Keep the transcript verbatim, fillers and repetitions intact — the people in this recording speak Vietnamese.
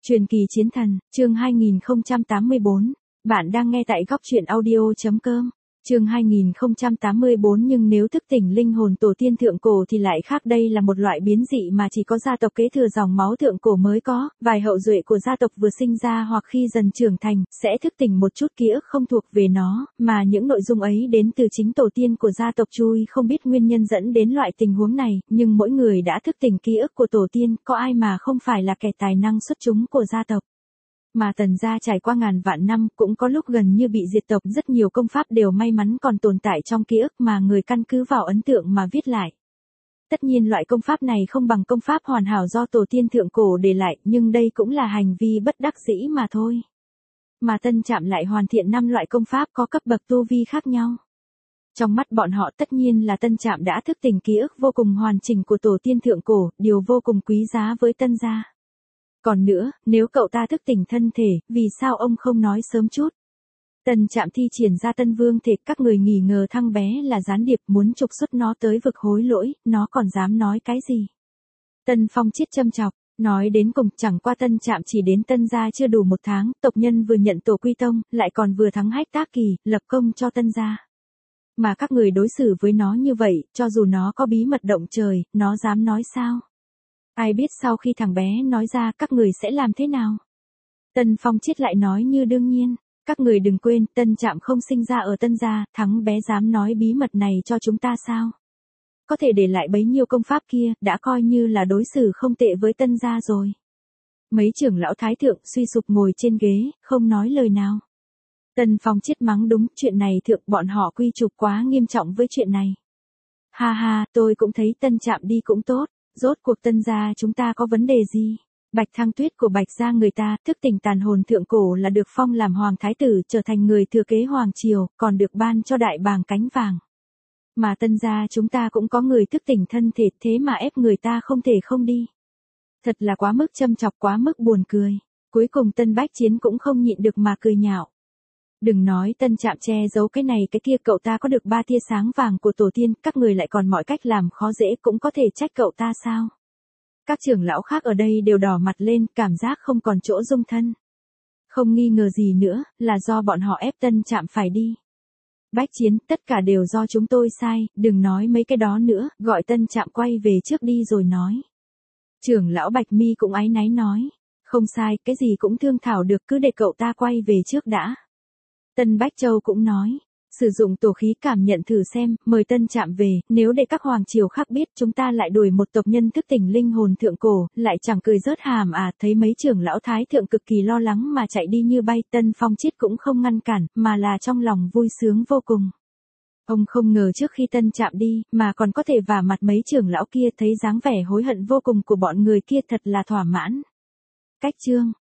Truyền kỳ chiến thần, chương hai nghìn không trăm tám mươi bốn. Bạn đang nghe tại góc truyện audio.com. Chương hai nghìn không trăm tám mươi bốn. Nhưng nếu thức tỉnh linh hồn tổ tiên thượng cổ thì lại khác, đây là một loại biến dị mà chỉ có gia tộc kế thừa dòng máu thượng cổ mới có, vài hậu duệ của gia tộc vừa sinh ra hoặc khi dần trưởng thành, sẽ thức tỉnh một chút ký ức không thuộc về nó, mà những nội dung ấy đến từ chính tổ tiên của gia tộc. Chui không biết nguyên nhân dẫn đến loại tình huống này, nhưng mỗi người đã thức tỉnh ký ức của tổ tiên, có ai mà không phải là kẻ tài năng xuất chúng của gia tộc. Mà Tần gia trải qua ngàn vạn năm, cũng có lúc gần như bị diệt tộc, rất nhiều công pháp đều may mắn còn tồn tại trong ký ức mà người căn cứ vào ấn tượng mà viết lại. Tất nhiên loại công pháp này không bằng công pháp hoàn hảo do tổ tiên thượng cổ để lại, nhưng đây cũng là hành vi bất đắc dĩ mà thôi. Mà Tân Trạm lại hoàn thiện năm loại công pháp có cấp bậc tu vi khác nhau. Trong mắt bọn họ tất nhiên là Tân Trạm đã thức tỉnh ký ức vô cùng hoàn chỉnh của tổ tiên thượng cổ, điều vô cùng quý giá với Tân gia. Còn nữa, nếu cậu ta thức tỉnh thân thể, vì sao ông không nói sớm chút? Tân Trạm thi triển ra Tân Vương thể, các người nghi ngờ thằng bé là gián điệp, muốn trục xuất nó tới vực hối lỗi, nó còn dám nói cái gì? Tân Phong Chiết châm chọc, nói đến cùng chẳng qua Tân Trạm chỉ đến Tân gia chưa đủ một tháng, tộc nhân vừa nhận tổ quy tông, lại còn vừa thắng Hách Tác Kỳ, lập công cho Tân gia. Mà các người đối xử với nó như vậy, cho dù nó có bí mật động trời, nó dám nói sao? Ai biết sau khi thằng bé nói ra các người sẽ làm thế nào? Tân Phong Chiết lại nói như đương nhiên. Các người đừng quên, Tân Trạm không sinh ra ở Tân gia, thằng bé dám nói bí mật này cho chúng ta sao? Có thể để lại bấy nhiêu công pháp kia, đã coi như là đối xử không tệ với Tân gia rồi. Mấy trưởng lão thái thượng suy sụp ngồi trên ghế, không nói lời nào. Tân Phong Chiết mắng đúng, chuyện này thượng bọn họ quy chụp quá nghiêm trọng với chuyện này. Ha ha, tôi cũng thấy Tân Trạm đi cũng tốt. Rốt cuộc Tân gia chúng ta có vấn đề gì? Bạch Thăng Tuyết của Bạch gia người ta, thức tỉnh tàn hồn thượng cổ là được phong làm hoàng thái tử, trở thành người thừa kế hoàng triều, còn được ban cho đại bàng cánh vàng. Mà Tân gia chúng ta cũng có người thức tỉnh thân thể, thế mà ép người ta không thể không đi. Thật là quá mức châm chọc, quá mức buồn cười. Cuối cùng Tân Bách Chiến cũng không nhịn được mà cười nhạo. Đừng nói Tân Trạm che giấu cái này cái kia, cậu ta có được ba tia sáng vàng của tổ tiên, các người lại còn mọi cách làm khó dễ, cũng có thể trách cậu ta sao? Các trưởng lão khác ở đây đều đỏ mặt lên, cảm giác không còn chỗ dung thân. Không nghi ngờ gì nữa, là do bọn họ ép Tân Trạm phải đi. Bách Chiến, tất cả đều do chúng tôi sai, đừng nói mấy cái đó nữa, gọi Tân Trạm quay về trước đi rồi nói. Trưởng lão Bạch Mi cũng áy náy nói, không sai, cái gì cũng thương thảo được, cứ để cậu ta quay về trước đã. Tân Bách Châu cũng nói, sử dụng tổ khí cảm nhận thử xem, mời Tân Trạm về, nếu để các hoàng triều khác biết chúng ta lại đuổi một tộc nhân thức tỉnh linh hồn thượng cổ, lại chẳng cười rớt hàm à. Thấy mấy trưởng lão thái thượng cực kỳ lo lắng mà chạy đi như bay, Tân Phong Chiết cũng không ngăn cản, mà là trong lòng vui sướng vô cùng. Ông không ngờ trước khi Tân Trạm đi, mà còn có thể vả mặt mấy trưởng lão kia, thấy dáng vẻ hối hận vô cùng của bọn người kia thật là thỏa mãn. Cách chương